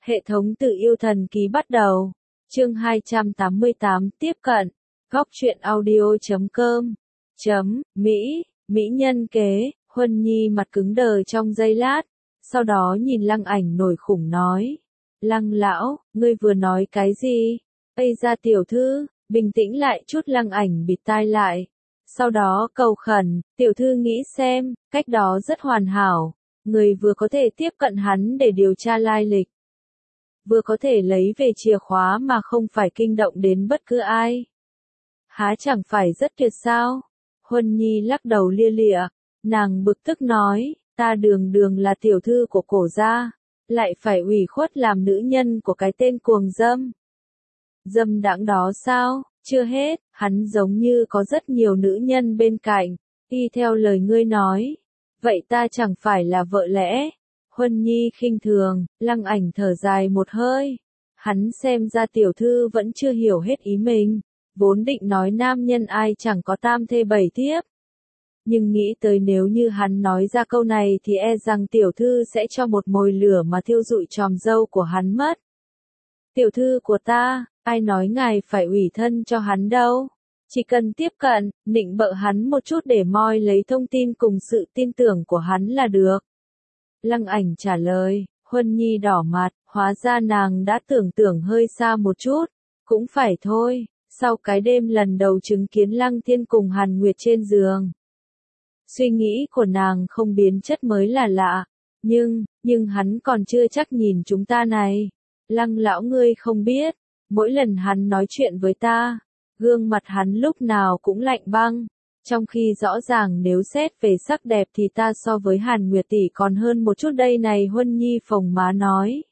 Hệ thống tự yêu thần ký bắt đầu. Chương 288 tiếp cận. Góc truyện audio.com. Mỹ, mỹ nhân kế, Huân Nhi mặt cứng đờ trong giây lát, sau đó nhìn Lăng Ảnh nổi khủng nói. Lăng lão, ngươi vừa nói cái gì? Ây ra tiểu thư, bình tĩnh lại chút. Lăng Ảnh bịt tai lại. Sau đó cầu khẩn, tiểu thư nghĩ xem, cách đó rất hoàn hảo. Người vừa có thể tiếp cận hắn để điều tra lai lịch, vừa có thể lấy về chìa khóa mà không phải kinh động đến bất cứ ai. Há chẳng phải rất tuyệt sao? Huân Nhi lắc đầu lia lịa, nàng bực tức nói, ta đường đường là tiểu thư của cổ gia, lại phải ủy khuất làm nữ nhân của cái tên cuồng dâm. Dâm đãng đó sao? Chưa hết, hắn giống như có rất nhiều nữ nhân bên cạnh, y theo lời ngươi nói. Vậy ta chẳng phải là vợ lẽ? Huân Nhi khinh thường. Lăng Ảnh thở dài một hơi. Hắn xem ra tiểu thư vẫn chưa hiểu hết ý mình. Vốn định nói nam nhân ai chẳng có tam thê bảy thiếp. Nhưng nghĩ tới nếu như hắn nói ra câu này thì e rằng tiểu thư sẽ cho một mồi lửa mà thiêu rụi tròm dâu của hắn mất. Tiểu thư của ta, ai nói ngài phải ủy thân cho hắn đâu. Chỉ cần tiếp cận, nịnh bợ hắn một chút để moi lấy thông tin cùng sự tin tưởng của hắn là được. Lăng Ảnh trả lời. Huân Nhi đỏ mặt, hóa ra nàng đã tưởng hơi xa một chút. Cũng phải thôi, sau cái đêm lần đầu chứng kiến Lăng Thiên cùng Hàn Nguyệt trên giường. Suy nghĩ của nàng không biến chất mới là lạ. Nhưng hắn còn chưa chắc nhìn chúng ta này. Lăng lão ngươi không biết, mỗi lần hắn nói chuyện với ta, gương mặt hắn lúc nào cũng lạnh băng, trong khi rõ ràng nếu xét về sắc đẹp thì ta so với Hàn Nguyệt tỷ còn hơn một chút đây này. Huân Nhi phồng má nói.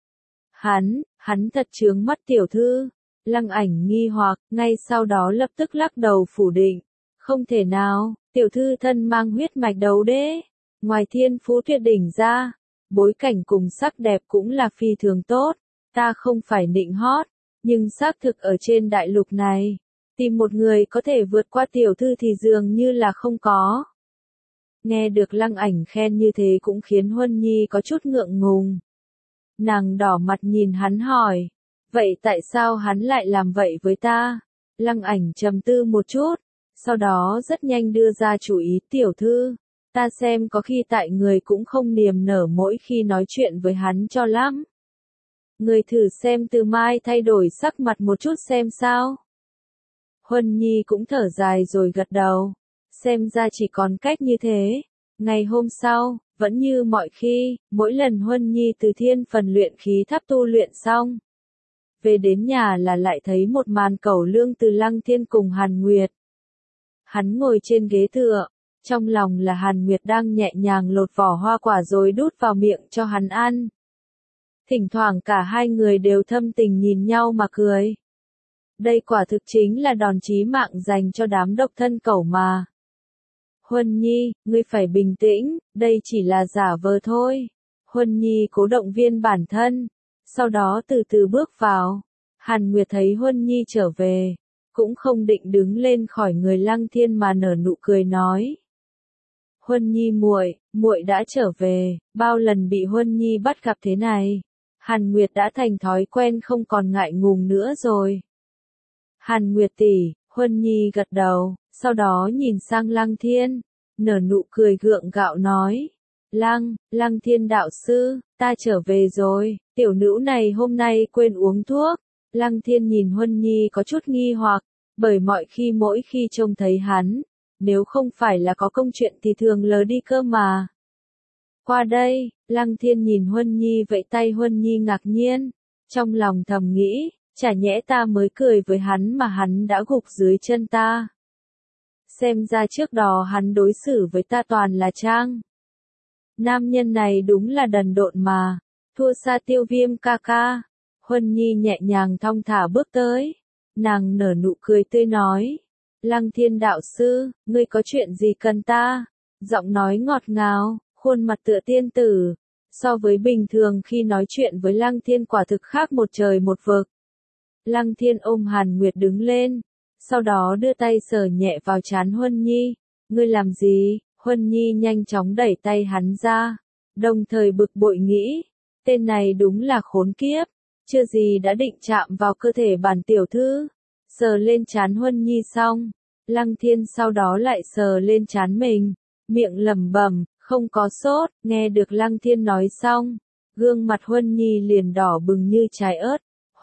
Hắn thật chướng mắt tiểu thư. Lăng Ảnh nghi hoặc, ngay sau đó lập tức lắc đầu phủ định. Không thể nào, tiểu thư thân mang huyết mạch đấu đế. Ngoài thiên phú tuyệt đỉnh ra, bối cảnh cùng sắc đẹp cũng là phi thường tốt. Ta không phải nịnh hót, nhưng xác thực ở trên đại lục này, tìm một người có thể vượt qua tiểu thư thì dường như là không có. Nghe được Lăng Ảnh khen như thế cũng khiến Huân Nhi có chút ngượng ngùng. Nàng đỏ mặt nhìn hắn hỏi, vậy tại sao hắn lại làm vậy với ta? Lăng Ảnh trầm tư một chút, sau đó rất nhanh đưa ra chủ ý. Tiểu thư, ta xem có khi tại người cũng không niềm nở mỗi khi nói chuyện với hắn cho lắm. Người thử xem từ mai thay đổi sắc mặt một chút xem sao. Huân Nhi cũng thở dài rồi gật đầu. Xem ra chỉ còn cách như thế. Ngày hôm sau, vẫn như mọi khi, mỗi lần Huân Nhi từ thiên phần luyện khí tháp tu luyện xong, về đến nhà là lại thấy một màn cẩu lương từ Lăng Thiên cùng Hàn Nguyệt. Hắn ngồi trên ghế tựa, trong lòng là Hàn Nguyệt đang nhẹ nhàng lột vỏ hoa quả rồi đút vào miệng cho hắn ăn. Thỉnh thoảng cả hai người đều thâm tình nhìn nhau mà cười. Đây quả thực chính là đòn chí mạng dành cho đám độc thân cẩu mà. Huân Nhi, ngươi phải bình tĩnh, đây chỉ là giả vờ thôi. Huân Nhi cố động viên bản thân, sau đó từ từ bước vào. Hàn Nguyệt thấy Huân Nhi trở về, cũng không định đứng lên khỏi người Lăng Thiên mà nở nụ cười nói. Huân Nhi muội đã trở về, bao lần bị Huân Nhi bắt gặp thế này. Hàn Nguyệt đã thành thói quen không còn ngại ngùng nữa rồi. Hàn Nguyệt tỷ, Huân Nhi gật đầu, sau đó nhìn sang Lăng Thiên, nở nụ cười gượng gạo nói. Lăng Thiên đạo sư, ta trở về rồi, tiểu nữ này hôm nay quên uống thuốc. Lăng Thiên nhìn Huân Nhi có chút nghi hoặc, bởi mỗi khi trông thấy hắn, nếu không phải là có công chuyện thì thường lờ đi cơ mà. Qua đây, Lăng Thiên nhìn Huân Nhi vẫy tay. Huân Nhi ngạc nhiên, trong lòng thầm nghĩ, chả nhẽ ta mới cười với hắn mà hắn đã gục dưới chân ta. Xem ra trước đó hắn đối xử với ta toàn là trang. Nam nhân này đúng là đần độn mà, thua xa Tiêu Viêm ca ca. Huân Nhi nhẹ nhàng thong thả bước tới, nàng nở nụ cười tươi nói. Lăng Thiên đạo sư, ngươi có chuyện gì cần ta? Giọng nói ngọt ngào, khuôn mặt tựa tiên tử, so với bình thường khi nói chuyện với Lăng Thiên quả thực khác một trời một vực. Lăng Thiên ôm Hàn Nguyệt đứng lên, sau đó đưa tay sờ nhẹ vào trán Huân Nhi. Ngươi làm gì? Huân Nhi nhanh chóng đẩy tay hắn ra, đồng thời bực bội nghĩ, tên này đúng là khốn kiếp, chưa gì đã định chạm vào cơ thể bản tiểu thư. Sờ lên trán Huân Nhi xong, Lăng Thiên sau đó lại sờ lên trán mình, miệng lẩm bẩm, không có sốt. Nghe được Lăng Thiên nói xong, gương mặt Huân Nhi liền đỏ bừng như trái ớt.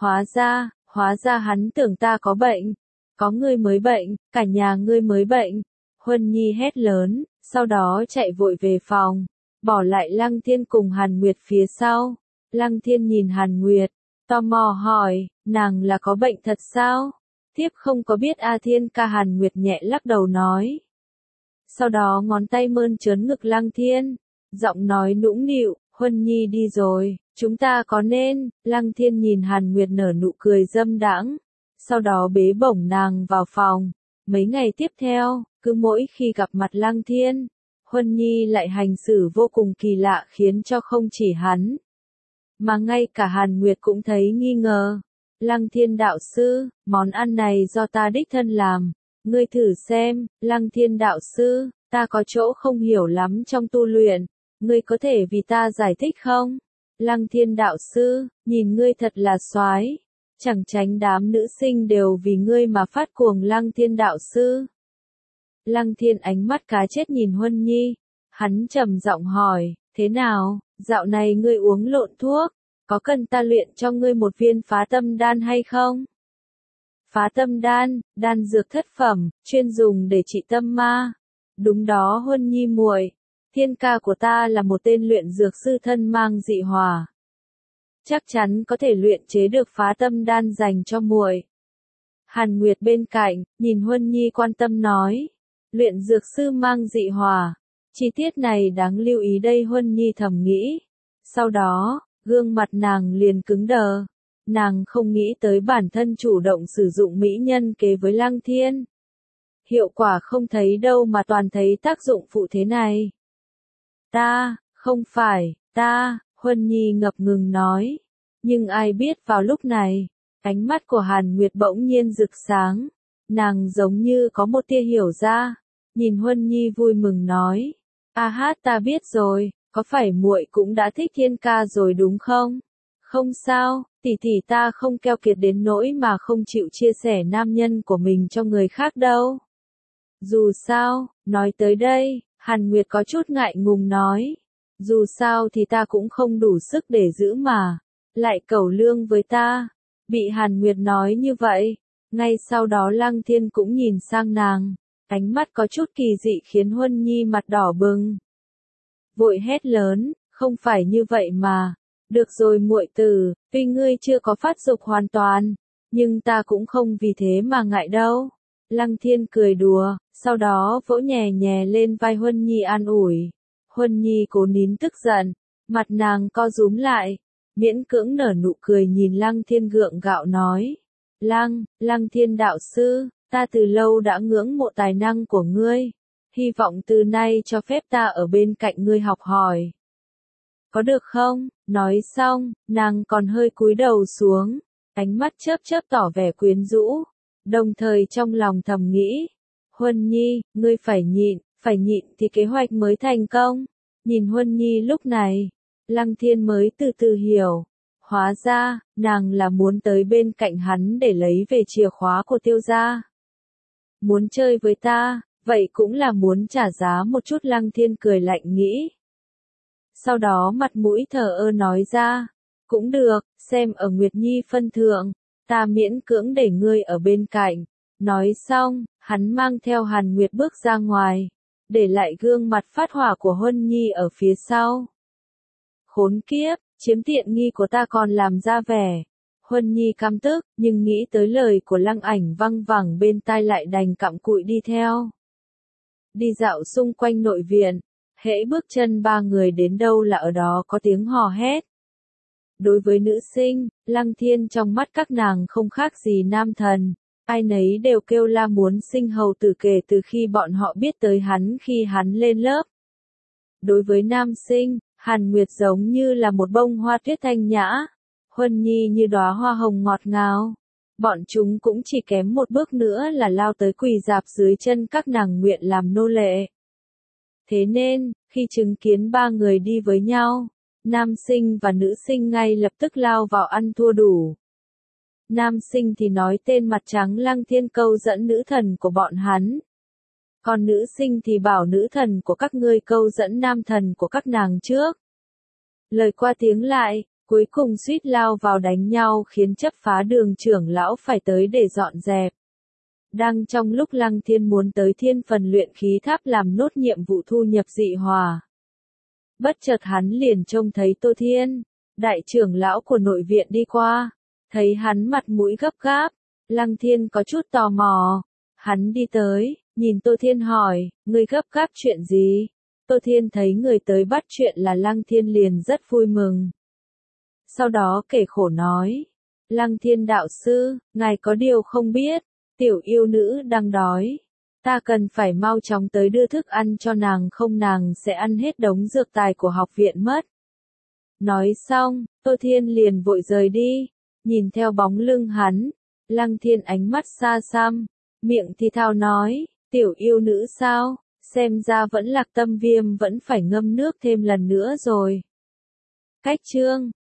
Hóa ra hắn tưởng ta có bệnh. Có ngươi mới bệnh, cả nhà ngươi mới bệnh. Huân Nhi hét lớn, sau đó chạy vội về phòng, bỏ lại Lăng Thiên cùng Hàn Nguyệt phía sau. Lăng Thiên nhìn Hàn Nguyệt, tò mò hỏi, nàng là có bệnh thật sao? Thiếp không có biết A Thiên ca. Hàn Nguyệt nhẹ lắc đầu nói. Sau đó ngón tay mơn trớn ngực Lăng Thiên, giọng nói nũng nịu, Huân Nhi đi rồi, chúng ta có nên. Lăng Thiên nhìn Hàn Nguyệt nở nụ cười dâm đãng, sau đó bế bổng nàng vào phòng. Mấy ngày tiếp theo, cứ mỗi khi gặp mặt Lăng Thiên, Huân Nhi lại hành xử vô cùng kỳ lạ khiến cho không chỉ hắn, mà ngay cả Hàn Nguyệt cũng thấy nghi ngờ. Lăng Thiên đạo sư, món ăn này do ta đích thân làm, ngươi thử xem. Lăng Thiên đạo sư, ta có chỗ không hiểu lắm trong tu luyện, ngươi có thể vì ta giải thích không? Lăng Thiên đạo sư, nhìn ngươi thật là soái, chẳng tránh đám nữ sinh đều vì ngươi mà phát cuồng. Lăng Thiên đạo sư. Lăng Thiên ánh mắt cá chết nhìn Huân Nhi, hắn trầm giọng hỏi, thế nào, dạo này ngươi uống lộn thuốc, có cần ta luyện cho ngươi một viên phá tâm đan hay không? Phá tâm đan, đan dược thất phẩm, chuyên dùng để trị tâm ma. Đúng đó Huân Nhi muội, Thiên ca của ta là một tên luyện dược sư thân mang dị hỏa, chắc chắn có thể luyện chế được phá tâm đan dành cho muội. Hàn Nguyệt bên cạnh, nhìn Huân Nhi quan tâm nói, luyện dược sư mang dị hỏa, chi tiết này đáng lưu ý đây. Huân Nhi thầm nghĩ, sau đó, gương mặt nàng liền cứng đờ, nàng không nghĩ tới bản thân chủ động sử dụng mỹ nhân kế với Lăng Thiên. Hiệu quả không thấy đâu mà toàn thấy tác dụng phụ thế này. Không phải, Huân Nhi ngập ngừng nói. Nhưng ai biết vào lúc này, ánh mắt của Hàn Nguyệt bỗng nhiên rực sáng, nàng giống như có một tia hiểu ra, nhìn Huân Nhi vui mừng nói, ta biết rồi, có phải muội cũng đã thích Thiên ca rồi đúng không? Không sao, tỷ tỷ ta không keo kiệt đến nỗi mà không chịu chia sẻ nam nhân của mình cho người khác đâu. Dù sao, nói tới đây, Hàn Nguyệt có chút ngại ngùng nói, dù sao thì ta cũng không đủ sức để giữ mà, lại cẩu lương với ta. Bị Hàn Nguyệt nói như vậy, ngay sau đó Lăng Thiên cũng nhìn sang nàng, ánh mắt có chút kỳ dị khiến Huân Nhi mặt đỏ bừng. Vội hét lớn, không phải như vậy mà. Được rồi muội tử, tuy ngươi chưa có phát dục hoàn toàn, nhưng ta cũng không vì thế mà ngại đâu. Lăng Thiên cười đùa, sau đó vỗ nhẹ nhẹ lên vai Huân Nhi an ủi. Huân Nhi cố nín tức giận, mặt nàng co rúm lại, miễn cưỡng nở nụ cười nhìn Lăng Thiên gượng gạo nói. Lăng Thiên đạo sư, ta từ lâu đã ngưỡng mộ tài năng của ngươi, hy vọng từ nay cho phép ta ở bên cạnh ngươi học hỏi. Có được không? Nói xong, nàng còn hơi cúi đầu xuống, ánh mắt chớp chớp tỏ vẻ quyến rũ, đồng thời trong lòng thầm nghĩ, Huân Nhi, ngươi phải nhịn thì kế hoạch mới thành công. Nhìn Huân Nhi lúc này, Lăng Thiên mới từ từ hiểu, hóa ra, nàng là muốn tới bên cạnh hắn để lấy về chìa khóa của Tiêu gia. Muốn chơi với ta, vậy cũng là muốn trả giá một chút. Lăng Thiên cười lạnh nghĩ. Sau đó mặt mũi thờ ơ nói ra, cũng được, xem ở Nguyệt Nhi phân thượng, ta miễn cưỡng để ngươi ở bên cạnh. Nói xong, hắn mang theo Hàn Nguyệt bước ra ngoài, để lại gương mặt phát hỏa của Huân Nhi ở phía sau. Khốn kiếp, chiếm tiện nghi của ta còn làm ra vẻ. Huân Nhi căm tức, nhưng nghĩ tới lời của Lăng Ảnh văng vẳng bên tai lại đành cặm cụi đi theo. Đi dạo xung quanh nội viện, hễ bước chân ba người đến đâu là ở đó có tiếng hò hét. Đối với nữ sinh, Lăng Thiên trong mắt các nàng không khác gì nam thần, ai nấy đều kêu la muốn sinh hầu tử kể từ khi bọn họ biết tới hắn khi hắn lên lớp. Đối với nam sinh, Hàn Nguyệt giống như là một bông hoa tuyết thanh nhã, Huân Nhi như đóa hoa hồng ngọt ngào. Bọn chúng cũng chỉ kém một bước nữa là lao tới quỳ rạp dưới chân các nàng nguyện làm nô lệ. Thế nên, khi chứng kiến ba người đi với nhau, Nam sinh và nữ sinh ngay lập tức lao vào ăn thua đủ. Nam sinh thì nói tên mặt trắng Lăng Thiên câu dẫn nữ thần của bọn hắn. Còn nữ sinh thì bảo nữ thần của các ngươi câu dẫn nam thần của các nàng trước. Lời qua tiếng lại, cuối cùng suýt lao vào đánh nhau khiến chấp phá đường trưởng lão phải tới để dọn dẹp. Đang trong lúc Lăng Thiên muốn tới thiên phần luyện khí tháp làm nốt nhiệm vụ thu nhập dị hỏa. Bất chợt hắn liền trông thấy Tô Thiên, đại trưởng lão của nội viện đi qua. Thấy hắn mặt mũi gấp gáp, Lăng Thiên có chút tò mò. Hắn đi tới, nhìn Tô Thiên hỏi, ngươi gấp gáp chuyện gì? Tô Thiên thấy người tới bắt chuyện là Lăng Thiên liền rất vui mừng. Sau đó kể khổ nói, Lăng Thiên đạo sư, ngài có điều không biết, tiểu yêu nữ đang đói. Ta cần phải mau chóng tới đưa thức ăn cho nàng không nàng sẽ ăn hết đống dược tài của học viện mất. Nói xong, Tô Thiên liền vội rời đi, nhìn theo bóng lưng hắn, Lăng Thiên ánh mắt xa xăm, miệng thì thào nói, tiểu yêu nữ sao, xem ra vẫn lạc tâm viêm vẫn phải ngâm nước thêm lần nữa rồi. Cách chương